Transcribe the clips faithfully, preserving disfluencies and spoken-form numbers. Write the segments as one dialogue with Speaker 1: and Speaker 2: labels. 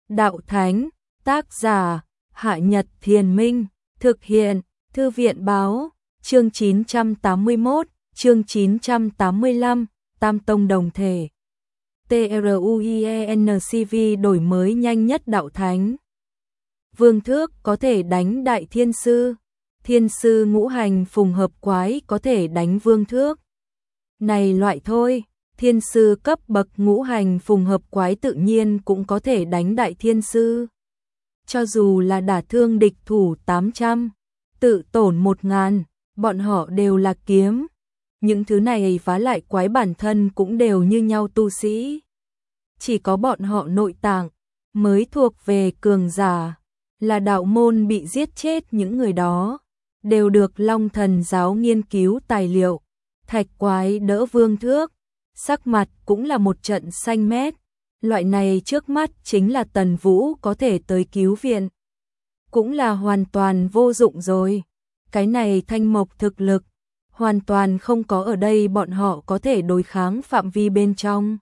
Speaker 1: Đạo Thánh, tác giả, Hạ Nhật Thiền Minh, thực hiện, Thư viện Báo, chương chín trăm tám mươi mốt, chương chín trăm tám mươi lăm, Tam Tông Đồng Thể. TRUIENCV đổi mới nhanh nhất Đạo Thánh. Vương Thước có thể đánh Đại Thiên Sư, Thiên Sư ngũ hành phùng hợp quái có thể đánh Vương Thước. Này loại thôi, Thiên Sư cấp bậc ngũ hành phùng hợp quái tự nhiên cũng có thể đánh Đại Thiên Sư. Cho dù là đả thương địch thủ tám trăm, tự tổn một ngàn, bọn họ đều là kiếm. Những thứ này phá lại quái bản thân cũng đều như nhau tu sĩ. Chỉ có bọn họ nội tạng mới thuộc về cường giả, là đạo môn bị giết chết những người đó, đều được Long Thần giáo nghiên cứu tài liệu. Thạch quái đỡ Vương Thước, sắc mặt cũng là một trận xanh mét. Loại này trước mắt chính là Tần Vũ có thể tới cứu viện, cũng là hoàn toàn vô dụng rồi. Cái này Thanh Mộc thực lực hoàn toàn không có ở đây bọn họ có thể đối kháng phạm vi bên trong.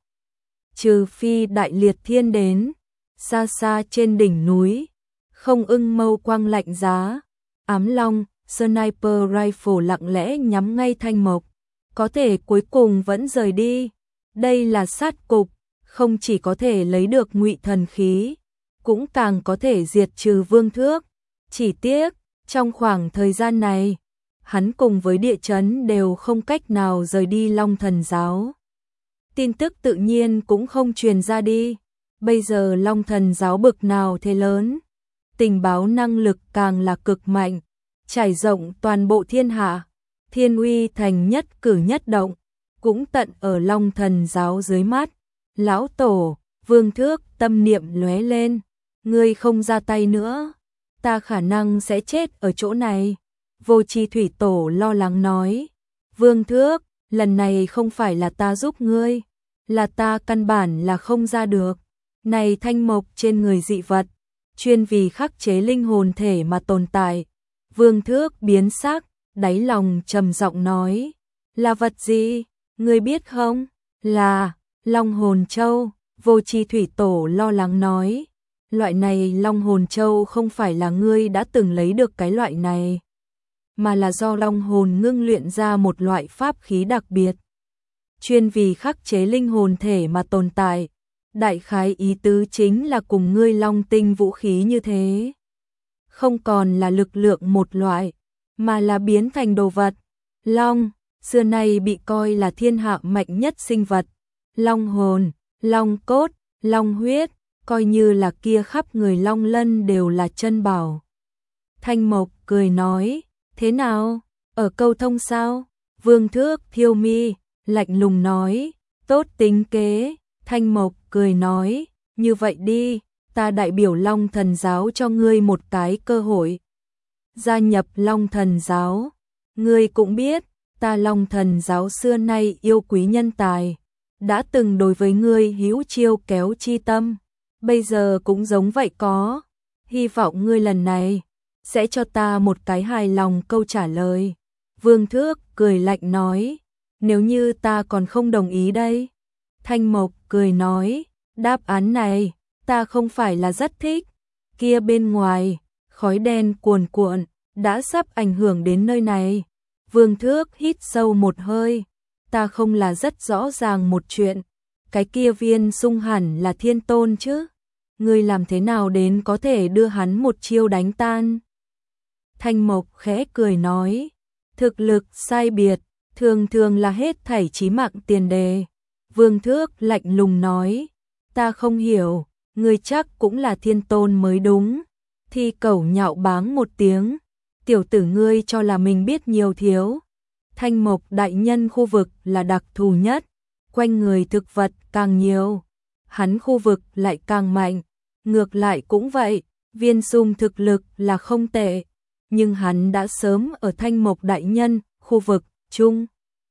Speaker 1: Trừ phi Đại Liệt Thiên đến, xa xa trên đỉnh núi, không ưng mâu quang lạnh giá, ám long, sniper rifle lặng lẽ nhắm ngay Thanh Mộc, có thể cuối cùng vẫn rời đi. Đây là sát cục, không chỉ có thể lấy được ngụy thần khí, cũng càng có thể diệt trừ Vương Thước. Chỉ tiếc, trong khoảng thời gian này, hắn cùng với địa chấn đều không cách nào rời đi Long Thần giáo. Tin tức tự nhiên cũng không truyền ra đi. Bây giờ Long Thần giáo bực nào thế lớn, tình báo năng lực càng là cực mạnh, trải rộng toàn bộ thiên hạ. Thiên uy thành nhất cử nhất động, cũng tận ở Long Thần giáo dưới mắt. Lão tổ, Vương Thước tâm niệm lóe lên, ngươi không ra tay nữa, ta khả năng sẽ chết ở chỗ này. Vô Chi Thủy Tổ lo lắng nói, Vương Thước, lần này không phải là ta giúp ngươi, là ta căn bản là không ra được. Này thanh mộc trên người dị vật, chuyên vì khắc chế linh hồn thể mà tồn tại. Vương Thước biến sắc, đáy lòng trầm giọng nói, là vật gì, ngươi biết không? Là Long Hồn Châu. Vô Chi Thủy Tổ lo lắng nói, loại này Long Hồn Châu không phải là ngươi đã từng lấy được cái loại này, mà là do Long Hồn ngưng luyện ra một loại pháp khí đặc biệt, chuyên vì khắc chế linh hồn thể mà tồn tại. Đại khái ý tứ chính là cùng ngươi Long tinh vũ khí như thế, không còn là lực lượng một loại, mà là biến thành đồ vật. Long, xưa nay bị coi là thiên hạ mạnh nhất sinh vật. Long hồn, long cốt, long huyết, coi như là kia khắp người long lân đều là chân bảo. Thanh Mộc cười nói, thế nào, ở câu thông sao? Vương Thước thiêu mi, lạnh lùng nói, tốt tính kế. Thanh Mộc cười nói, như vậy đi, ta đại biểu Long Thần giáo cho ngươi một cái cơ hội. Gia nhập Long Thần giáo, ngươi cũng biết, ta Long Thần giáo xưa nay yêu quý nhân tài, đã từng đối với ngươi hữu chiêu kéo chi tâm, bây giờ cũng giống vậy có. Hy vọng ngươi lần này sẽ cho ta một cái hài lòng câu trả lời. Vương Thước cười lạnh nói, nếu như ta còn không đồng ý đây. Thanh Mộc cười nói, đáp án này ta không phải là rất thích. Kia bên ngoài, khói đen cuồn cuộn, đã sắp ảnh hưởng đến nơi này. Vương Thước hít sâu một hơi, ta không là rất rõ ràng một chuyện, cái kia Viên Sung hẳn là thiên tôn chứ, ngươi làm thế nào đến có thể đưa hắn một chiêu đánh tan? Thanh Mộc khẽ cười nói, thực lực sai biệt, thường thường là hết thảy chí mạng tiền đề. Vương Thước lạnh lùng nói, ta không hiểu, ngươi chắc cũng là thiên tôn mới đúng. Thi Cẩu nhạo báng một tiếng, tiểu tử ngươi cho là mình biết nhiều thiếu. Thanh Mộc đại nhân khu vực là đặc thù nhất, quanh người thực vật càng nhiều, hắn khu vực lại càng mạnh. Ngược lại cũng vậy, Viên Sung thực lực là không tệ, nhưng hắn đã sớm ở Thanh Mộc đại nhân khu vực chung,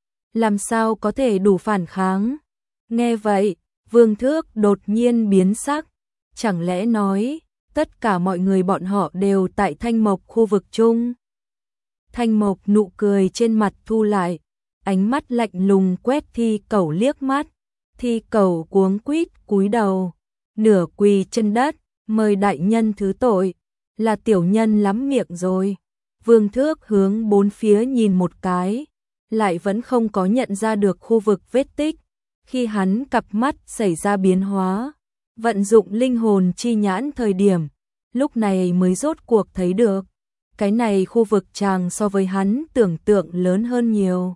Speaker 1: làm sao có thể đủ phản kháng? Nghe vậy, Vương Thước đột nhiên biến sắc, chẳng lẽ nói tất cả mọi người bọn họ đều tại Thanh Mộc khu vực chung? Thanh Mộc nụ cười trên mặt thu lại, ánh mắt lạnh lùng quét Thi Cẩu liếc mắt. Thi Cẩu cuống quýt cúi đầu, nửa quỳ chân đất, Mời đại nhân thứ tội, là tiểu nhân lắm miệng rồi. Vương Thước hướng bốn phía nhìn một cái, lại vẫn không có nhận ra được khu vực vết tích. Khi hắn cặp mắt xảy ra biến hóa, vận dụng linh hồn chi nhãn thời điểm, lúc này mới rốt cuộc thấy được. Cái này khu vực tràng so với hắn tưởng tượng lớn hơn nhiều.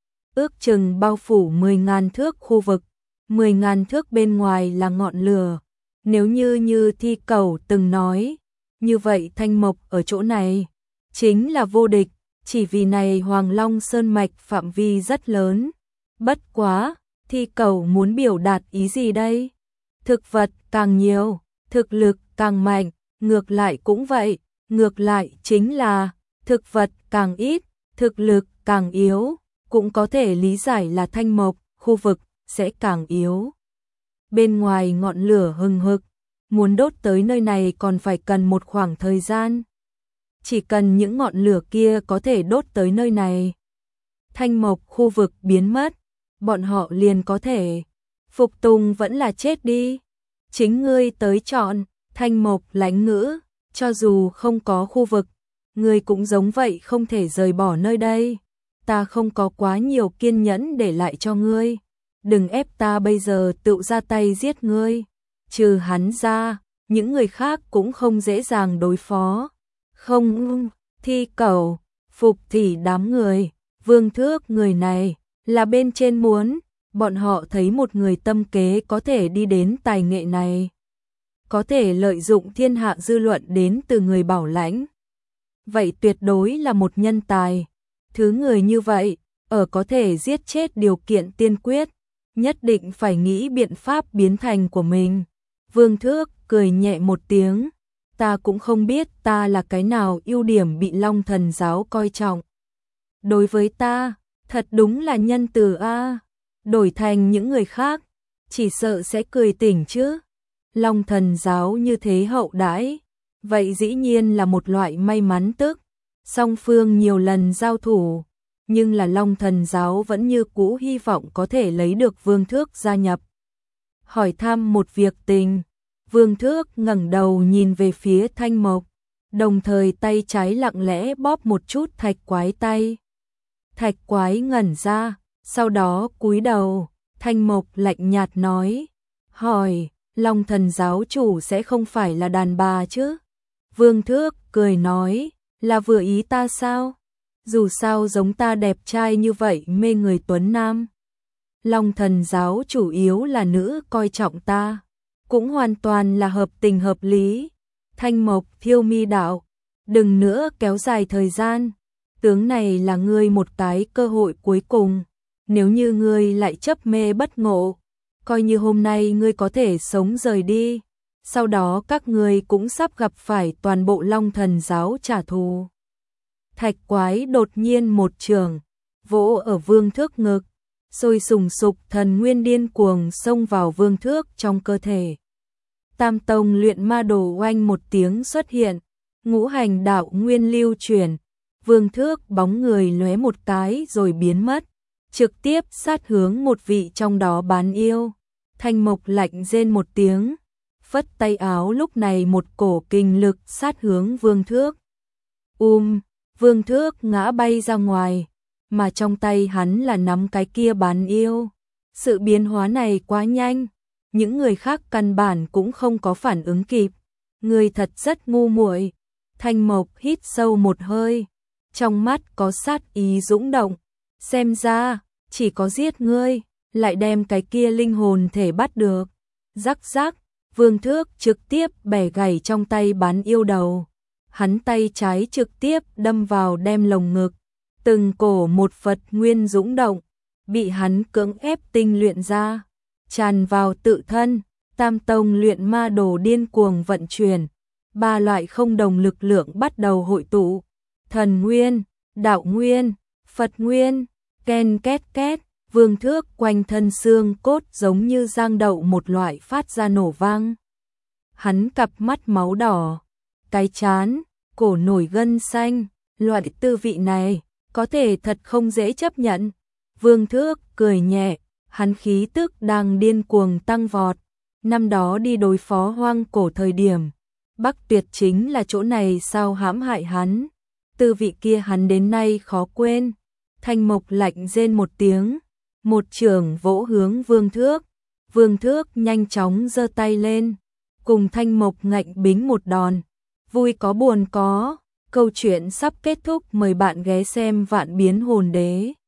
Speaker 1: Ước chừng bao phủ mười ngàn thước khu vực, mười ngàn thước bên ngoài là ngọn lửa. Nếu như như Thi Cẩu từng nói, như vậy Thanh Mộc ở chỗ này chính là vô địch, chỉ vì này Hoàng Long Sơn Mạch phạm vi rất lớn. Bất quá, Thi Cẩu muốn biểu đạt ý gì đây? Thực vật càng nhiều, thực lực càng mạnh, ngược lại cũng vậy, ngược lại chính là thực vật càng ít, thực lực càng yếu, cũng có thể lý giải là Thanh Mộc khu vực sẽ càng yếu. Bên ngoài ngọn lửa hừng hực, muốn đốt tới nơi này còn phải cần một khoảng thời gian. Chỉ cần những ngọn lửa kia có thể đốt tới nơi này, Thanh Mộc khu vực biến mất, bọn họ liền có thể phục tùng vẫn là chết đi. Chính ngươi tới chọn. Thanh Mộc lãnh ngữ, cho dù không có khu vực, ngươi cũng giống vậy không thể rời bỏ nơi đây. Ta không có quá nhiều kiên nhẫn để lại cho ngươi. Đừng ép ta bây giờ tự ra tay giết ngươi. Trừ hắn ra, những người khác cũng không dễ dàng đối phó. Không, Thi Cẩu, Phục Thị đám người, Vương Thước người này, là bên trên muốn, bọn họ thấy một người tâm kế có thể đi đến tài nghệ này. Có thể lợi dụng thiên hạ dư luận đến từ người bảo lãnh. Vậy tuyệt đối là một nhân tài. Thứ người như vậy, ở có thể giết chết điều kiện tiên quyết, nhất định phải nghĩ biện pháp biến thành của mình. Vương Thước cười nhẹ một tiếng, ta cũng không biết ta là cái nào ưu điểm bị Long Thần giáo coi trọng. Đối với ta, thật đúng là nhân từ a, đổi thành những người khác, chỉ sợ sẽ cười tỉnh chứ. Long Thần giáo như thế hậu đãi, vậy dĩ nhiên là một loại may mắn tức. Song phương nhiều lần giao thủ, nhưng là Long Thần giáo vẫn như cũ hy vọng có thể lấy được Vương Thước gia nhập. Hỏi thăm một việc tình, Vương Thước ngẩng đầu nhìn về phía Thanh Mộc, đồng thời tay trái lặng lẽ bóp một chút thạch quái tay. Thạch quái ngẩn ra, sau đó cúi đầu, Thanh Mộc lạnh nhạt nói, hỏi, Long Thần giáo chủ sẽ không phải là đàn bà chứ? Vương Thước cười nói, là vừa ý ta sao? Dù sao giống ta đẹp trai như vậy mê người tuấn nam. Long Thần giáo chủ yếu là nữ coi trọng ta, cũng hoàn toàn là hợp tình hợp lý. Thanh Mộc thiêu mi đạo, đừng nữa kéo dài thời gian. Tướng này là ngươi một cái cơ hội cuối cùng. Nếu như ngươi lại chấp mê bất ngộ, coi như hôm nay ngươi có thể sống rời đi, sau đó các ngươi cũng sắp gặp phải toàn bộ Long Thần giáo trả thù. Thạch quái đột nhiên một trường, vỗ ở Vương Thước ngực, sôi sùng sục thần nguyên điên cuồng xông vào Vương Thước trong cơ thể. Tam tông luyện ma đồ oanh một tiếng xuất hiện, ngũ hành đạo nguyên lưu chuyển, Vương Thước bóng người lóe một cái rồi biến mất, trực tiếp sát hướng một vị trong đó bán yêu. Thanh Mộc lạnh rên một tiếng, phất tay áo, lúc này một cổ kinh lực sát hướng Vương Thước. Um, Vương Thước ngã bay ra ngoài, mà trong tay hắn là nắm cái kia bán yêu. Sự biến hóa này quá nhanh, những người khác căn bản cũng không có phản ứng kịp. Người thật rất ngu muội. Thanh Mộc hít sâu một hơi, trong mắt có sát ý dũng động. Xem ra, chỉ có giết ngươi, lại đem cái kia linh hồn thể bắt được. Rắc rắc, Vương Thước trực tiếp bẻ gãy trong tay bán yêu đầu. Hắn tay trái trực tiếp đâm vào đem lồng ngực. Từng cổ một Phật nguyên dũng động, bị hắn cưỡng ép tinh luyện ra, tràn vào tự thân. Tam tông luyện ma đồ điên cuồng vận chuyển, ba loại không đồng lực lượng bắt đầu hội tụ. Thần nguyên, đạo nguyên, Phật nguyên, ken két két. Vương Thước quanh thân xương cốt giống như giang đậu một loại phát ra nổ vang. Hắn cặp mắt máu đỏ, cái chán, cổ nổi gân xanh, loại tư vị này, có thể thật không dễ chấp nhận. Vương Thước cười nhẹ, hắn khí tức đang điên cuồng tăng vọt. Năm đó đi đối phó hoang cổ thời điểm, Bắc Tuyệt chính là chỗ này sao hãm hại hắn, tư vị kia hắn đến nay khó quên. Thanh Mộc lạnh rên một tiếng, một chưởng vỗ hướng Vương Thước. Vương Thước nhanh chóng giơ tay lên, cùng Thanh Mộc ngạnh bính một đòn. Vui có buồn có, câu chuyện sắp kết thúc, mời bạn ghé xem Vạn Biến Hồn Đế.